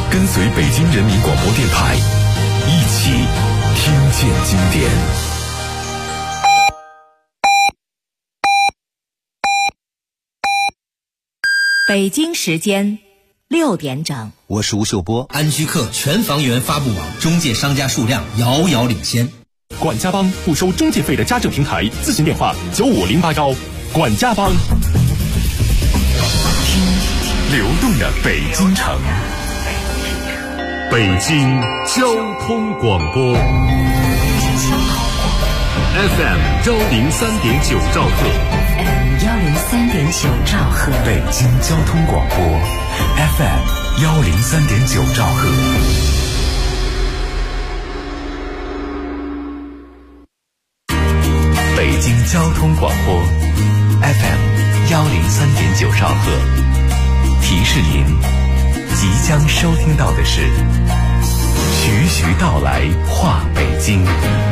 跟随北京人民广播电台，一起听见经典。 北京时间6点整， 我是吴秀波。 安居客全房源发布网中介商家数量遥遥领先。 管家帮不收中介费的家政平台，咨询电话9508管家帮。 听流动的北京城， 北京交通广播 FM 103.9兆赫 103.9兆赫， 北京交通广播 FM 103.9兆赫。北京交通广播 FM 103.9兆赫，提示您即将收听到的是徐徐道来话北京。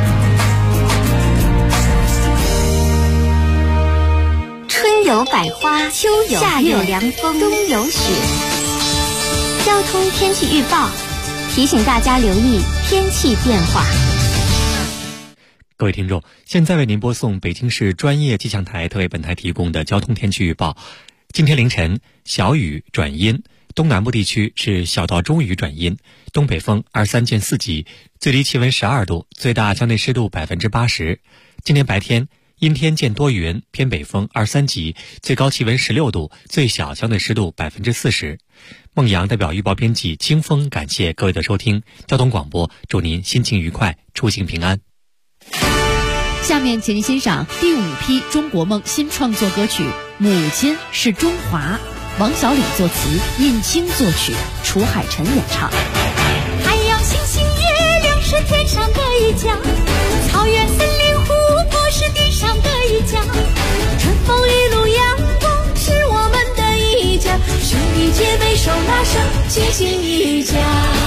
春有百花，秋有夏有凉风，冬有雪。交通天气预报提醒大家留意天气变化。 各位听众，现在为您播送北京市专业气象台特为本台提供的交通天气预报。今天凌晨小雨转阴，东南部地区是小到中雨转阴，东北风23见4级，最低气温12度，最大相对湿度80%。今天白天阴天见多云，偏北风23级，最高气温16度，最小相对湿度40%。孟阳代表预报编辑清风感谢各位的收听，交通广播祝您心情愉快，出行平安。 下面请您欣赏第5批中国梦新创作歌曲《母亲是中华》，王小礼作词，尹清作曲，楚海辰演唱。 太阳、星星、月亮是天上的一家，草原、森林、湖泊是地上的一家，春风雨露阳光是我们的一家，兄弟姐妹手拉手，齐心一家。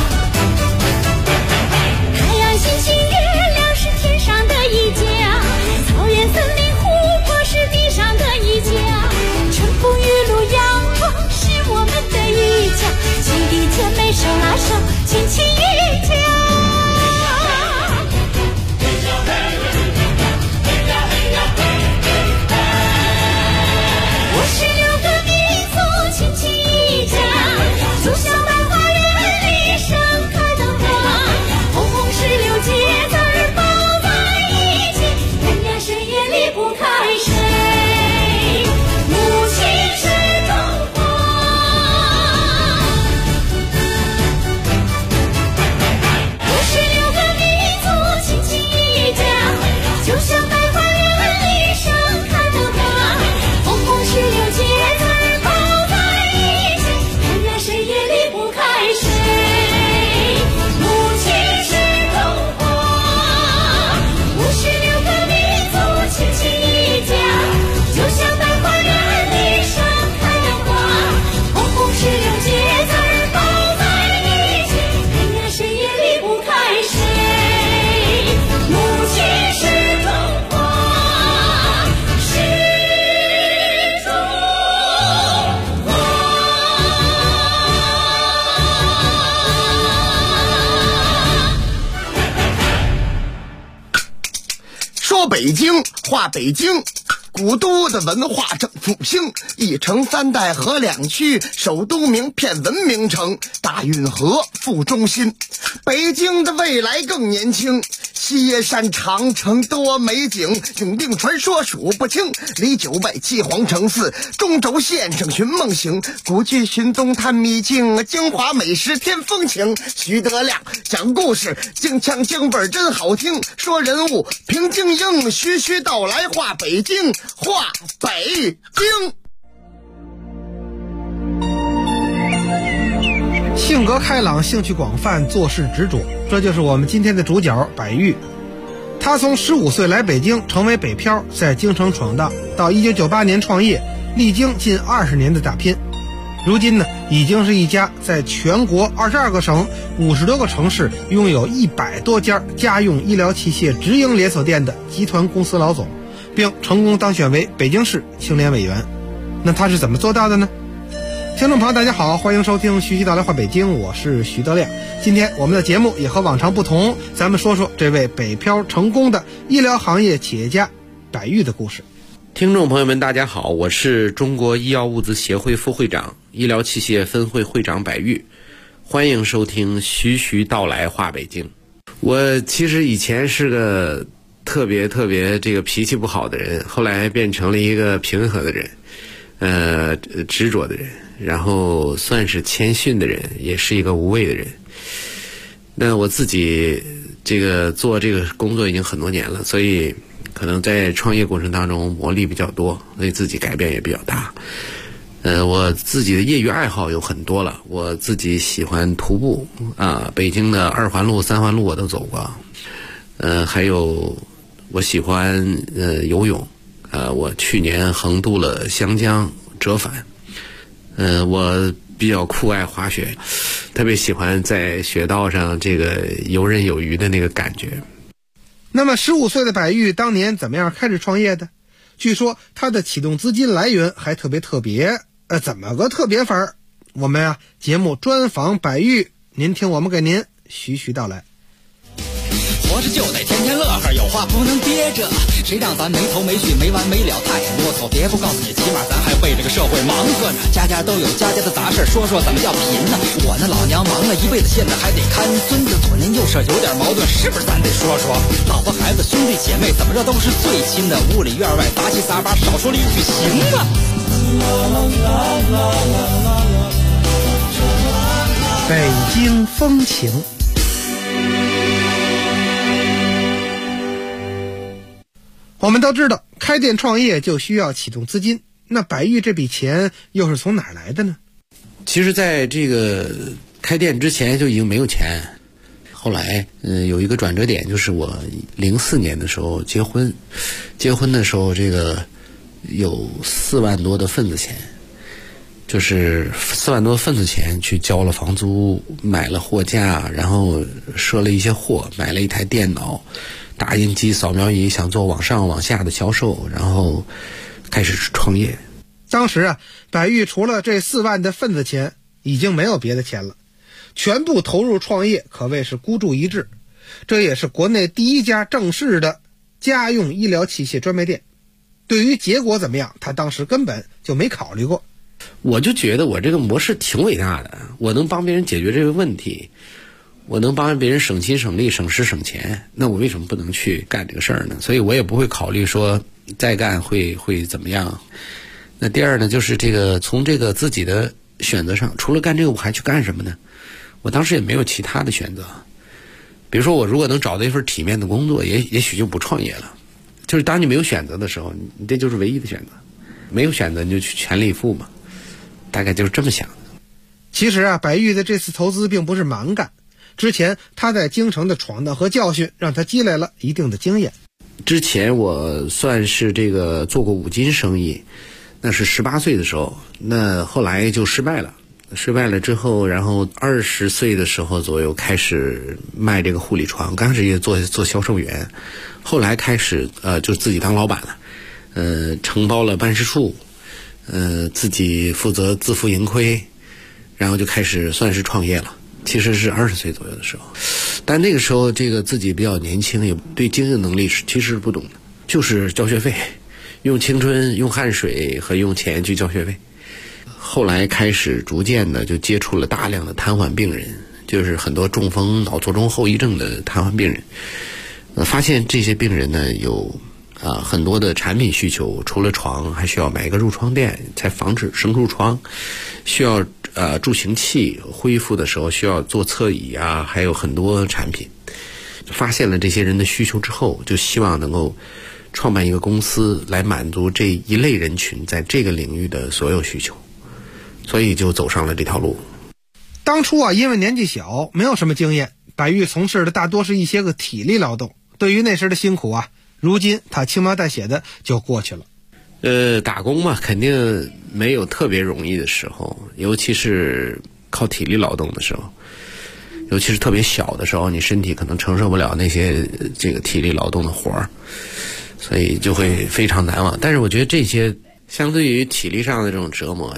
太阳、星星、月亮是天上的一家，草原、森林、湖泊是地上的一家，春风雨露阳光是我们的一家，兄弟姐妹手拉手，亲亲一家。我是6个民族亲亲一家，就像百花园里盛开的花，红红16节字儿包在一起，人呀谁也离不开谁，母亲是中华。我是6个民族亲亲一家，就像百花园里盛开的花，红红16节字儿包在一起，人呀谁也离不开谁，母亲是中华。我是6个民族亲亲一家，就像百花园里盛开的花，红红16节字儿包在一起，人呀谁也离不开谁，母亲是中华，是中华。 说北京话北京，古都的文化正复兴，一城3代合2区，首都名片文明城，大运河副中心。北京的未来更年轻，西耶山长城多美景，永定传说数不清，离9外7皇城4，中轴线上寻梦行，古剧寻踪探秘境，京华美食添风情。徐德亮讲故事，京腔京味儿真好听，说人物评京英，徐徐道来话北京，话北京。 性格开朗，兴趣广泛，做事执着，这就是我们今天的主角白玉。他从15岁来北京，成为北漂，在京城闯荡，到1998年创业，历经近20年的打拼。如今呢，已经是一家在全国22个省、50多个城市拥有100多家家用医疗器械直营连锁店的集团公司老总，并成功当选为北京市青联委员。那他是怎么做到的呢？ 听众朋友大家好，欢迎收听徐徐道来话北京，我是徐德亮。今天我们的节目也和往常不同，咱们说说这位北漂成功的医疗行业企业家白玉的故事。 听众朋友们大家好，我是中国医药物资协会副会长、医疗器械分会会长白玉，欢迎收听徐徐道来话北京。我其实以前是个特别这个脾气不好的人，后来变成了一个平和的人，执着的人，然后算是谦逊的人，也是一个无畏的人。那我自己这个做这个工作已经很多年了，所以可能在创业过程当中磨砺比较多，所以自己改变也比较大。我自己的业余爱好有很多了，我自己喜欢徒步啊，北京的2环路、3环路我都走过。还有我喜欢游泳，我去年横渡了湘江折返。我比较酷爱滑雪，特别喜欢在雪道上这个游刃有余的那个感觉。 那么15岁的白玉当年怎么样开始创业的？据说他的启动资金来源还特别，怎么个特别法？我们节目专访白玉，您听我们给您徐徐道来。 活着就得天天乐呵，有话不能憋着，谁让咱没头没绪没完没了，太啰嗦。别不告诉你，起码咱还为这个社会忙活呢。家家都有家家的杂事，说怎么叫贫呢？我那老娘忙了一辈子，现在还得看孙子，左邻右舍有点矛盾，是不是咱得说？老婆孩子兄弟姐妹怎么着都是最亲的，屋里院外杂七杂八，少说了一句行吗？ 北京风情。我们都知道开店创业就需要启动资金，那白玉这笔钱又是从哪儿来的呢？ 其实在这个开店之前就已经没有钱，后来有一个转折点，就是我04年的时候结婚的时候，这个有4万多的份子钱，就是4万多份子钱去交了房租，买了货架，然后赊了一些货，买了一台电脑、打印机、扫描仪，想做往上往下的销售，然后开始创业。 当时白玉除了这4万的份子钱，已经没有别的钱了，全部投入创业，可谓是孤注一掷。这也是国内第一家正式的家用医疗器械专卖店。对于结果怎么样，他当时根本就没考虑过。 我就觉得我这个模式挺伟大的，我能帮别人解决这个问题，我能帮别人省心省力省时省钱，那我为什么不能去干这个事儿呢？所以我也不会考虑说再干会怎么样。那第二呢，就是这个从这个自己的选择上，除了干这个我还去干什么呢？我当时也没有其他的选择。比如说我如果能找到一份体面的工作，也许就不创业了。就是当你没有选择的时候，你这就是唯一的选择，没有选择你就去全力以赴嘛，大概就是这么想的。 其实白玉的这次投资并不是蛮干，之前他在京城的闯荡和教训让他积累了一定的经验。 之前我算是这个做过5金生意，那是18岁的时候，那后来就失败了之后，然后20岁的时候左右开始卖这个护理床，刚开始也做销售员，后来开始就自己当老板了，承包了办事处，自己负责自负盈亏，然后就开始算是创业了。其实是20岁左右的时候，但那个时候这个自己比较年轻，也对经营能力其实是不懂的，就是交学费，用青春、用汗水和用钱去交学费。后来开始逐渐的就接触了大量的瘫痪病人，就是很多中风、脑卒中后遗症的瘫痪病人。发现这些病人呢有很多的产品需求，除了床还需要买一个褥疮垫才防止生褥疮，需要助行器，恢复的时候需要做侧椅还有很多产品。发现了这些人的需求之后，就希望能够创办一个公司来满足这一类人群在这个领域的所有需求，所以就走上了这条路。 当初因为年纪小，没有什么经验，白玉从事的大多是一些个体力劳动，对于那时的辛苦如今他轻描淡写的就过去了。 打工嘛，肯定没有特别容易的时候，尤其是靠体力劳动的时候，尤其是特别小的时候，你身体可能承受不了那些这个体力劳动的活儿，所以就会非常难忘。但是我觉得这些相对于体力上的这种折磨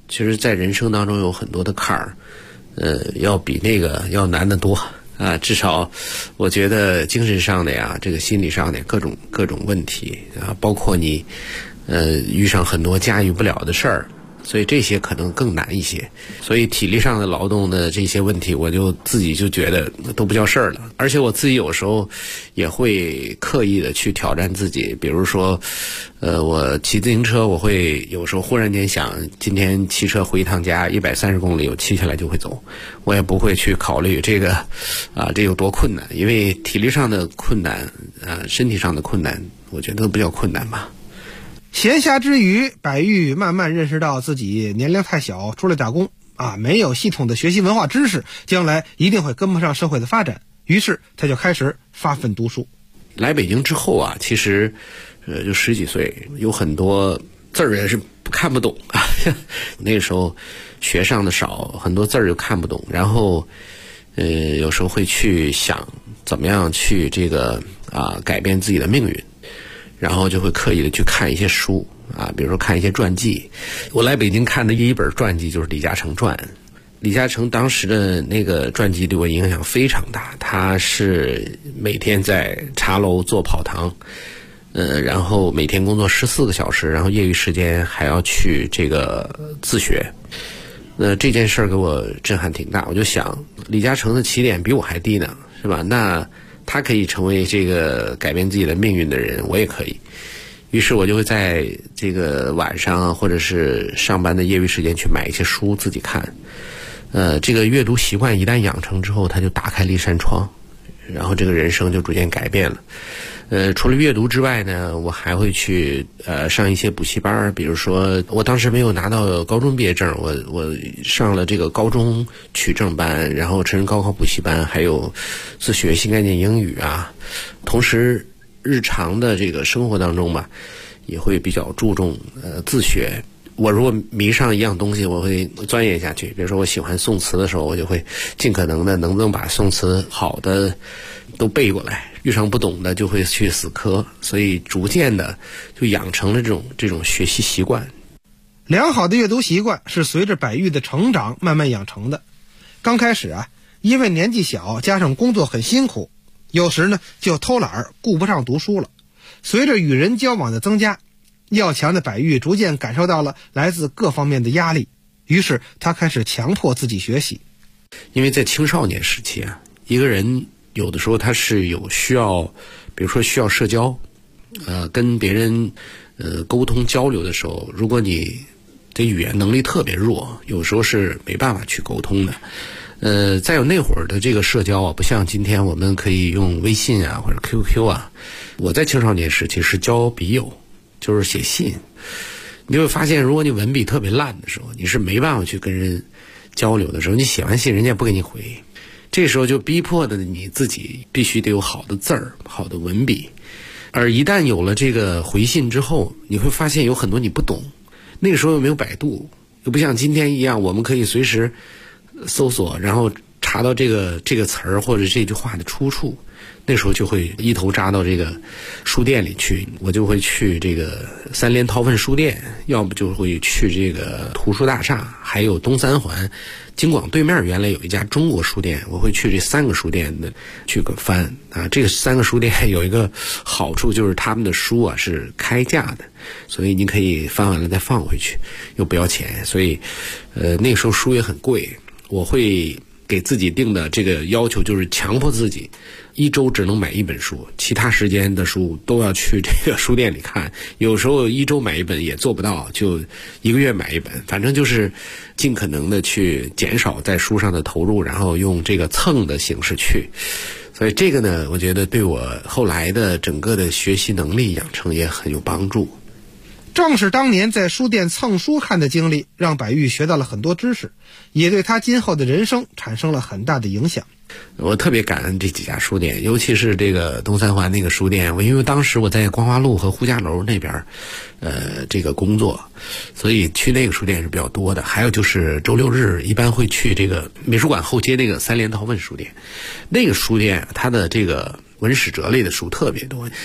其实在人生当中有很多的坎儿，要比那个要难得多啊。至少我觉得精神上的呀，这个心理上的各种问题啊，包括你遇上很多驾驭不了的事儿，所以这些可能更难一些。所以体力上的劳动的这些问题，我就自己就觉得都不叫事儿了。而且我自己有时候也会刻意的去挑战自己，比如说我骑自行车，我会有时候忽然间想今天骑车回一趟家130公里，我骑下来就会走，我也不会去考虑这个这有多困难，因为体力上的困难身体上的困难我觉得都不叫困难吧。 闲暇之余，百玉慢慢认识到自己年龄太小，出来打工没有系统的学习文化知识，将来一定会跟不上社会的发展。于是他就开始发奋读书。 来北京之后其实就10几岁，有很多字儿也是看不懂那个时候学上的少，很多字儿就看不懂，然后有时候会去想怎么样去这个改变自己的命运，然后就会刻意的去看一些书比如说看一些传记。我来北京看的第一本传记就是李嘉诚传。李嘉诚当时的那个传记对我影响非常大，他是每天在茶楼做跑堂，然后每天工作14个小时，然后业余时间还要去这个自学。这件事儿给我震撼挺大，我就想李嘉诚的起点比我还低呢，是吧？那他可以成为这个改变自己的命运的人，我也可以。于是我就会在这个晚上或者是上班的业余时间去买一些书自己看。这个阅读习惯一旦养成之后，他就打开了一扇窗，然后这个人生就逐渐改变了。除了阅读之外呢，我还会去上一些补习班，比如说我当时没有拿到高中毕业证，我上了这个高中取证班，然后成人高考补习班，还有自学新概念英语同时日常的这个生活当中吧，也会比较注重自学。我如果迷上一样东西，我会钻研下去。比如说我喜欢宋词的时候，我就会尽可能的能不能把宋词好的都背过来，遇上不懂的就会去死磕，所以逐渐的就养成了这种学习习惯。 良好的阅读习惯是随着百玉的成长慢慢养成的。刚开始因为年纪小，加上工作很辛苦，有时呢就偷懒顾不上读书了。随着与人交往的增加，要强的百玉逐渐感受到了来自各方面的压力，于是他开始强迫自己学习。 因为在青少年时期一个人有的时候他是有需要，比如说需要社交，跟别人沟通交流的时候，如果你的语言能力特别弱，有时候是没办法去沟通的。再有那会儿的这个社交不像今天我们可以用微信或者 QQ 我在青少年时期是交笔友，就是写信。你会发现如果你文笔特别烂的时候，你是没办法去跟人交流的时候，你写完信人家不给你回，这时候就逼迫的你自己必须得有好的字儿，好的文笔。而一旦有了这个回信之后，你会发现有很多你不懂，那个时候又没有百度，又不像今天一样我们可以随时搜索，然后查到这个词儿或者这句话的出处。那时候就会一头扎到这个书店里去，我就会去这个三联韬奋书店，要不就会去这个图书大厦，还有东三环京广对面原来有一家中国书店，我会去这3个书店的去翻这个3个书店有一个好处，就是他们的书是开价的，所以你可以翻完了再放回去，又不要钱，所以那个时候书也很贵。我会给自己定的这个要求就是强迫自己1周只能买1本书，其他时间的书都要去这个书店里看。有时候1周买1本也做不到，就1个月买1本，反正就是尽可能的去减少在书上的投入，然后用这个蹭的形式去。所以这个呢，我觉得对我后来的整个的学习能力养成也很有帮助。 正是当年在书店蹭书看的经历，让百玉学到了很多知识，也对他今后的人生产生了很大的影响。 我特别感恩这几家书店，尤其是这个东三环那个书店，因为当时我在光华路和呼家楼那边这个工作，所以去那个书店是比较多的。还有就是周6日一般会去这个美术馆后街那个三联韬奋书店，那个书店它的这个文史哲类的书特别多。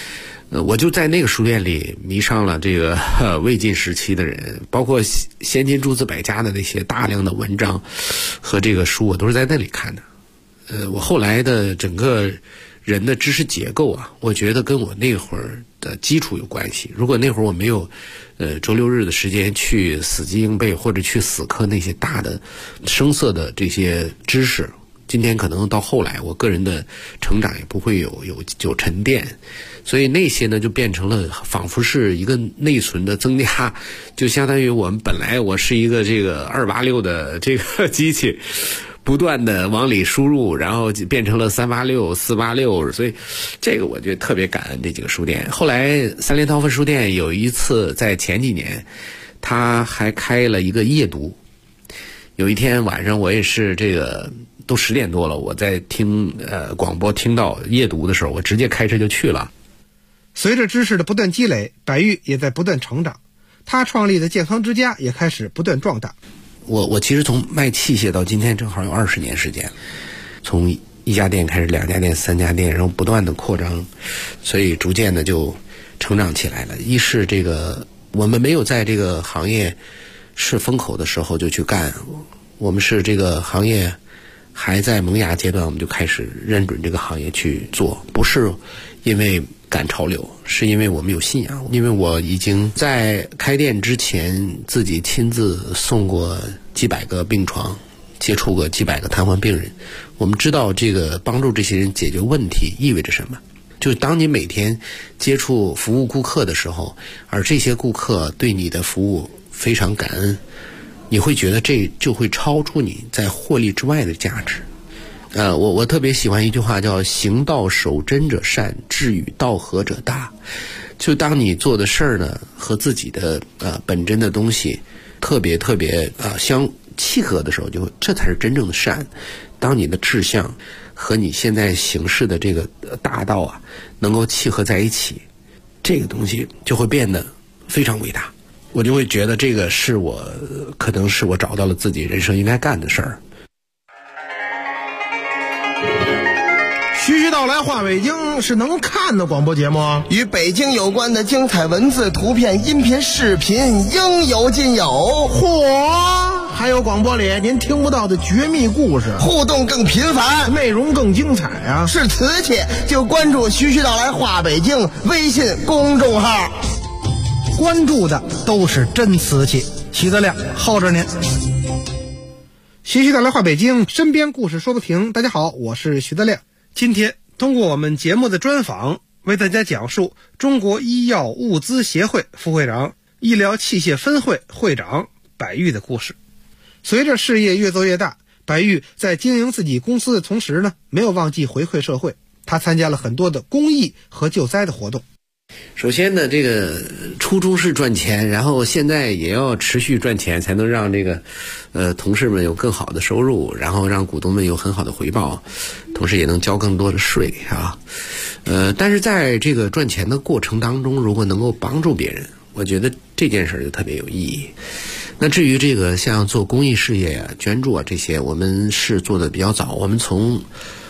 我就在那个书店里迷上了这个魏晋时期的人，包括先秦诸子百家的那些大量的文章和这个书，我都是在那里看的。我后来的整个人的知识结构啊，我觉得跟我那会儿的基础有关系。如果那会儿我没有周六日的时间去死记硬背或者去死磕那些大的生涩的这些知识，今天可能到后来我个人的成长也不会有沉淀，所以那些呢就变成了仿佛是一个内存的增加，就相当于我们本来我是一个这个286的这个机器，不断的往里输入，然后变成了386、486，所以这个我觉得特别感恩这几个书店。后来三联韬奋书店有一次在前几年，他还开了一个夜读。有一天晚上我也是这个都10点多了，我在听广播听到夜读的时候，我直接开车就去了。 随着知识的不断积累，白玉也在不断成长，他创立的健康之家也开始不断壮大。 我其实从卖器械到今天正好有20年时间，从1家店开始2家店3家店，然后不断的扩张，所以逐渐的就成长起来了。一是这个我们没有在这个行业是风口的时候就去干，我们是这个行业还在萌芽阶段，我们就开始认准这个行业去做，不是因为赶潮流，是因为我们有信仰。因为我已经在开店之前自己亲自送过几百个病床，接触过几百个瘫痪病人，我们知道这个帮助这些人解决问题意味着什么。就当你每天接触服务顾客的时候，而这些顾客对你的服务非常感恩，你会觉得这就会超出你在获利之外的价值。我特别喜欢一句话叫行道守真者善，志与道合者大。就当你做的事儿呢和自己的本真的东西特别相契合的时候，就这才是真正的善。当你的志向和你现在行事的这个大道啊能够契合在一起，这个东西就会变得非常伟大。我就会觉得这个是可能是我找到了自己人生应该干的事儿。 徐徐道来话北京是能看的广播节目， 与北京有关的精彩文字、图片、音频、视频应有尽有。 嚯！还有广播里您听不到的绝密故事， 互动更频繁， 内容更精彩啊！ 是瓷器就关注徐徐道来话北京微信公众号， 关注的都是真瓷器。徐德亮耗着您。徐徐道来话北京，身边故事说不停。大家好，我是徐德亮。今天通过我们节目的专访，为大家讲述中国医药物资协会副会长、医疗器械分会会长白玉的故事。随着事业越做越大，白玉在经营自己公司的同时呢，没有忘记回馈社会。他参加了很多的公益和救灾的活动。 首先呢，这个初衷是赚钱，然后现在也要持续赚钱，才能让这个同事们有更好的收入，然后让股东们有很好的回报，同时也能交更多的税啊。但是在这个赚钱的过程当中，如果能够帮助别人，我觉得这件事就特别有意义。那至于这个像做公益事业啊、捐助啊这些，我们是做的比较早，我们从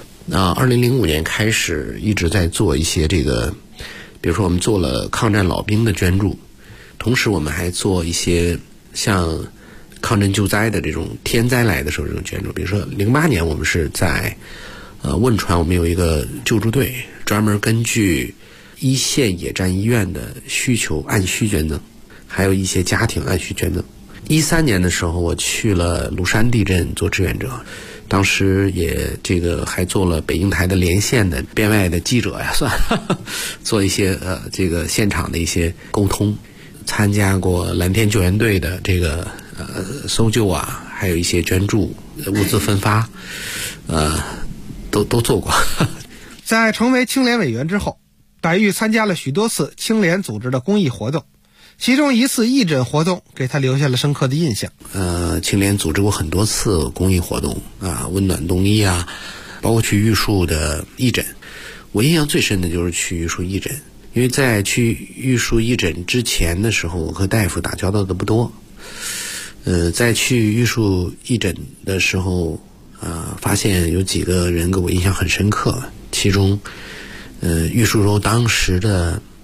2005年开始一直在做一些这个，比如说我们做了抗战老兵的捐助，同时我们还做一些像抗震救灾的这种天灾来的时候这种捐助。比如说08年我们是在汶川，我们有一个救助队，专门根据一线野战医院的需求按需捐赠，还有一些家庭按需捐赠。13年的时候我去了庐山地震做志愿者，当时也这个还做了北京台的连线的编外的记者呀，算做一些这个现场的一些沟通，参加过蓝天救援队的这个搜救啊，还有一些捐助物资分发，都做过。 在成为青联委员之后，白玉参加了许多次青联组织的公益活动，其中一次义诊活动给他留下了深刻的印象。 青联组织过很多次公益活动啊，温暖冬衣啊，包括去玉树的义诊。我印象最深的就是去玉树义诊，因为在去玉树义诊之前的时候，我和大夫打交道的不多。在去玉树义诊的时候，发现有几个人给我印象很深刻，其中玉树州当时的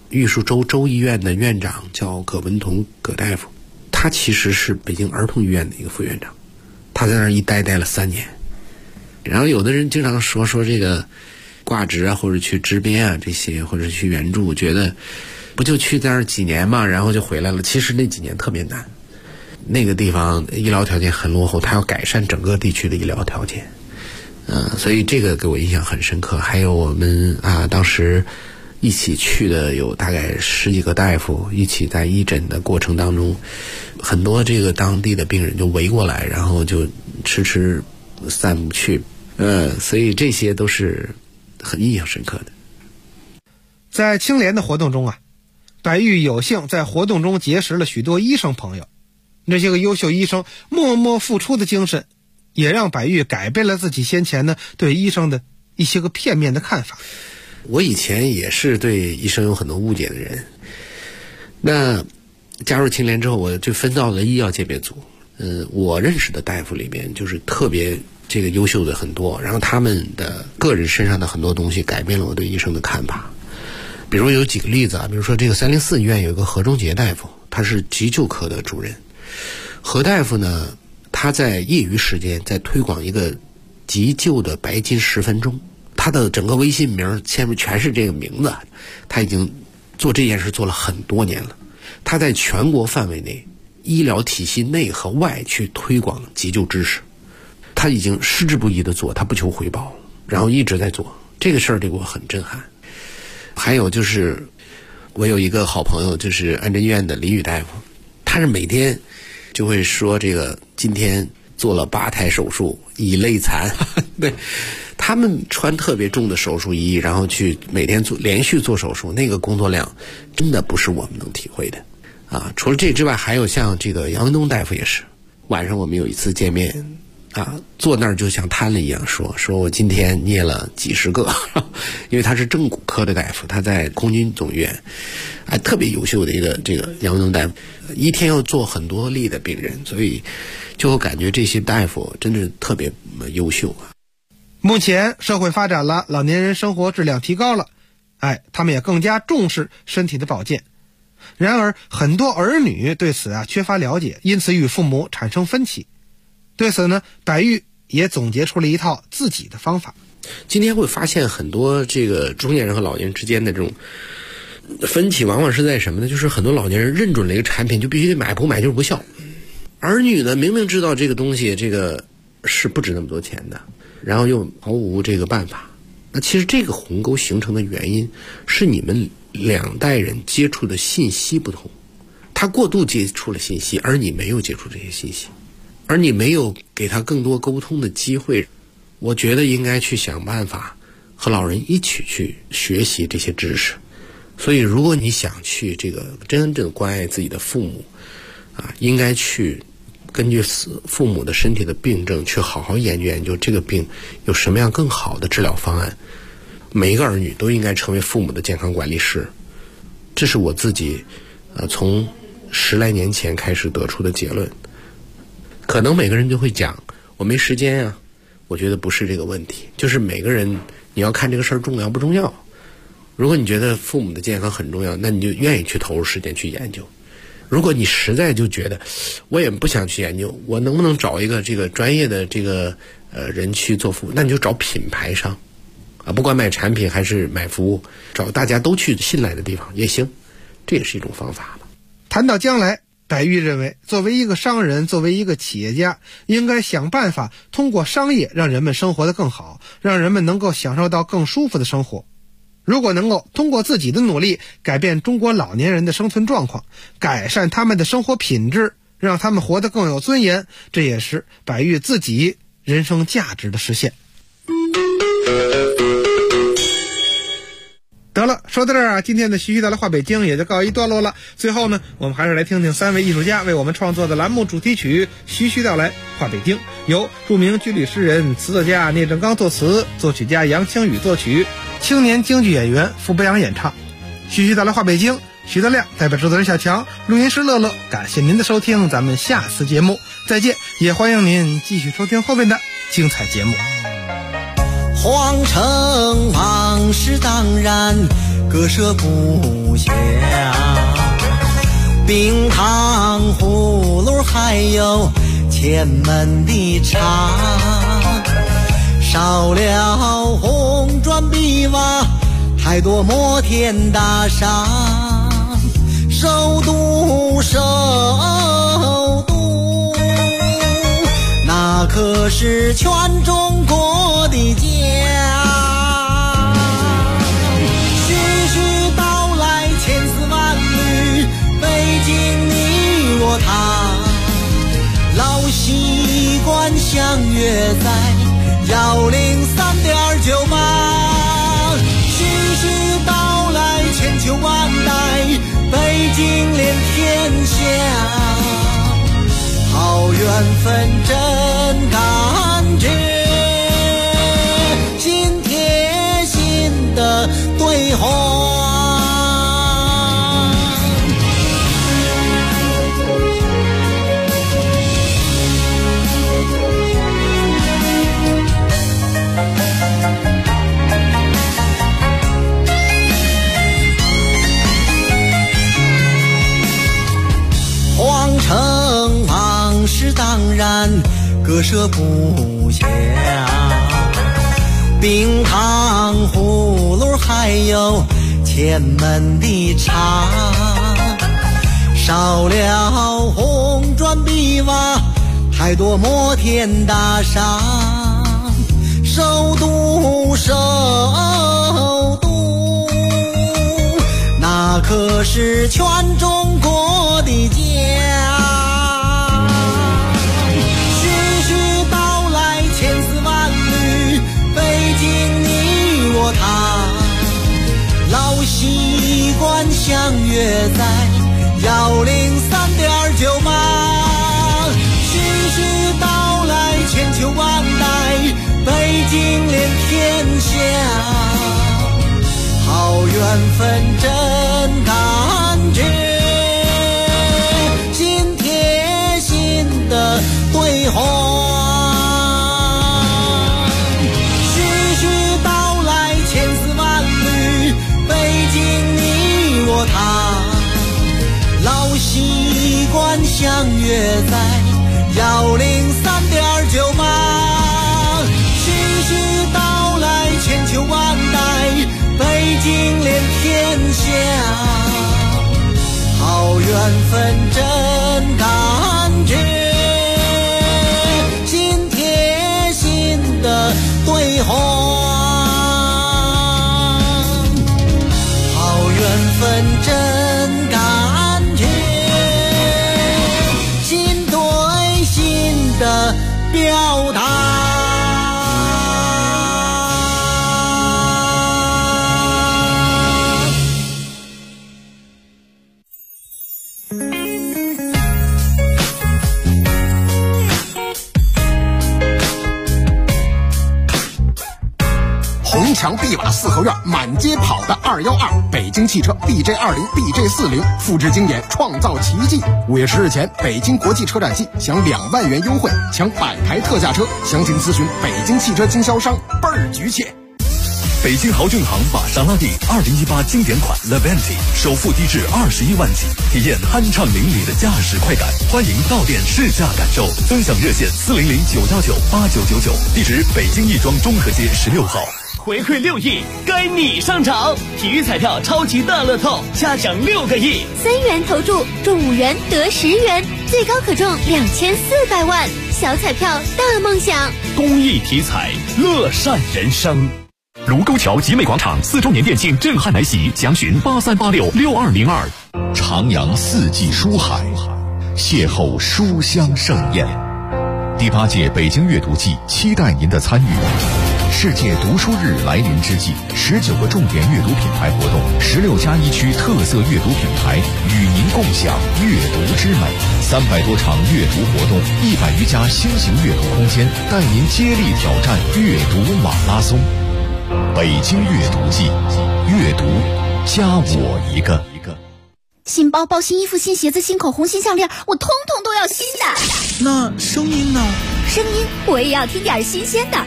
玉树州医院的院长叫葛文同葛大夫，他其实是北京儿童医院的一个副院长，他在那儿一待了3年。然后有的人经常说这个挂职啊，或者去支边啊这些，或者去援助，觉得不就去那儿几年嘛，然后就回来了。其实那几年特别难，那个地方医疗条件很落后，他要改善整个地区的医疗条件。所以这个给我印象很深刻。还有我们当时一起去的有大概10几个大夫，一起在义诊的过程当中，很多这个当地的病人就围过来，然后就迟散不去。所以这些都是很印象深刻的。 在青联的活动中白玉有幸在活动中结识了许多医生朋友，这些个优秀医生默默付出的精神，也让白玉改变了自己先前呢对医生的一些个片面的看法。 我以前也是对医生有很多误解的人，那加入青联之后，我就分到了医药鉴别组。我认识的大夫里面就是特别这个优秀的很多，然后他们的个人身上的很多东西改变了我对医生的看法。比如有几个例子比如说这个304医院有一个何忠杰大夫，他是急救科的主任。何大夫呢，他在业余时间在推广一个急救的白金10分钟，他的整个微信名前面全是这个名字，他已经做这件事做了很多年了。他在全国范围内医疗体系内和外去推广急救知识，他已经矢志不移的做，他不求回报，然后一直在做这个事儿，对我很震撼。还有就是我有一个好朋友，就是安贞医院的李宇大夫，他是每天就会说这个今天做了8台手术，以累残对，他们穿特别重的手术衣，然后去每天连续做手术，那个工作量真的不是我们能体会的除了这之外，还有像这个杨文东大夫也是，晚上我们有一次见面坐那儿就像瘫了一样，说我今天捏了几10个因为他是正骨科的大夫，他在空军总医院特别优秀的一个这个杨文东大夫，一天要做很多例的病人，所以就会感觉这些大夫真的是特别优秀目前社会发展了，老年人生活质量提高了，他们也更加重视身体的保健。然而很多儿女对此缺乏了解，因此与父母产生分歧。对此呢，白玉也总结出了一套自己的方法。 今天会发现很多这个中年人和老年人之间的这种分歧，往往是在什么呢？就是很多老年人认准了一个产品就必须得买，不买就是不孝。儿女呢，明明知道这个东西这个是不值那么多钱的，然后又毫无这个办法。那其实这个鸿沟形成的原因是你们2代人接触的信息不同，他过度接触了信息，而你没有接触这些信息，而你没有给他更多沟通的机会。我觉得应该去想办法和老人一起去学习这些知识。所以如果你想去这个真正关爱自己的父母应该去根据父母的身体的病症去好好研究研究这个病有什么样更好的治疗方案。每一个儿女都应该成为父母的健康管理师，这是我自己从10来年前开始得出的结论。可能每个人就会讲我没时间我觉得不是这个问题，就是每个人你要看这个事儿重要不重要。如果你觉得父母的健康很重要，那你就愿意去投入时间去研究。如果你实在就觉得我也不想去研究，我能不能找一个这个专业的这个人去做服务，那你就找品牌商不管买产品还是买服务，找大家都去信赖的地方也行，这也是一种方法吧。 谈到将来，白玉认为作为一个商人，作为一个企业家，应该想办法通过商业让人们生活得更好，让人们能够享受到更舒服的生活。如果能够通过自己的努力改变中国老年人的生存状况，改善他们的生活品质，让他们活得更有尊严，这也是白玉自己人生价值的实现。得了，说到这儿今天的徐徐道来话北京也就告一段落了。最后呢，我们还是来听听3位艺术家为我们创作的栏目主题曲《徐徐道来话北京》，由著名军旅诗人、词作家聂政刚作词，作曲家杨清宇作曲，青年京剧演员傅北阳演唱。徐徐道来话北京，徐德亮代表制作人小强，录音师乐乐，感谢您的收听，咱们下次节目再见，也欢迎您继续收听后面的精彩节目。 皇城往事当然， 割舍不下。冰糖葫芦还有前门的茶，少了红砖碧瓦，还多摩天大厦。首都首都，那可是全中国的家。徐徐道来千丝万缕，北京你我他，老习惯相约在103.98。徐徐道来千秋万代，北京连天下，好缘分真感觉，心贴心的对话。皇城往事当然割舍不下，冰糖葫芦还有前门的茶，少了红砖碧瓦，还多摩天大厦。首都首都，那可是全中国的家。徐徐道来千丝万缕，北京你我他，老习惯相约在103.98。徐徐道来千秋万代，北京连天下，好缘分真感觉，心贴心的对话。徐徐道来千丝万缕，北京你我他，老习惯相约在103.98。徐徐道来千秋万代，北京连天下，好缘分真感觉，心贴心的对话。好缘分真感觉，心对心的表达。 红墙碧瓦四合院，满街跑的212，北京汽车 BJ20、BJ40，复制经典，创造奇迹。5月10日前，北京国际车展季享2万元优惠，抢100台特价车，详情咨询北京汽车经销商，倍儿局气。 北京豪骏行玛莎拉蒂2018经典款 Levante 首付低至21万起，体验酣畅淋漓的驾驶快感。欢迎到店试驾感受，分享热线400-919-8999，地址北京亦庄中和街16号。 回馈6亿，该你上场！体育彩票超级大乐透，下奖6个亿 ，3元投注中5元得10元，最高可中2400万，小彩票大梦想。 公益体彩，乐善人生。 卢沟桥集美广场4周年店庆震撼来袭，详询83866202。 徜徉四季书海，邂逅书香盛宴。第8届北京阅读季期待您的参与。世界读书日来临之际，19个重点阅读品牌活动，16家一区特色阅读品牌与您共享阅读之美，300多场阅读活动，100余家新型阅读空间，带您接力挑战阅读马拉松。北京阅读季，阅读加我一个。 新包包、新衣服、新鞋子、新口红、新项链，我通通都要新的。 那声音呢？ 声音我也要听点新鲜的。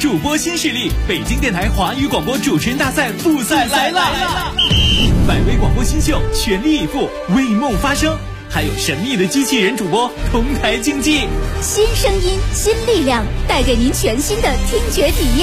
主播新势力，北京电台华语广播主持人大赛复赛来了！百位广播新秀全力以赴，为梦发声。还有神秘的机器人主播同台竞技， 新声音新力量，带给您全新的听觉体验。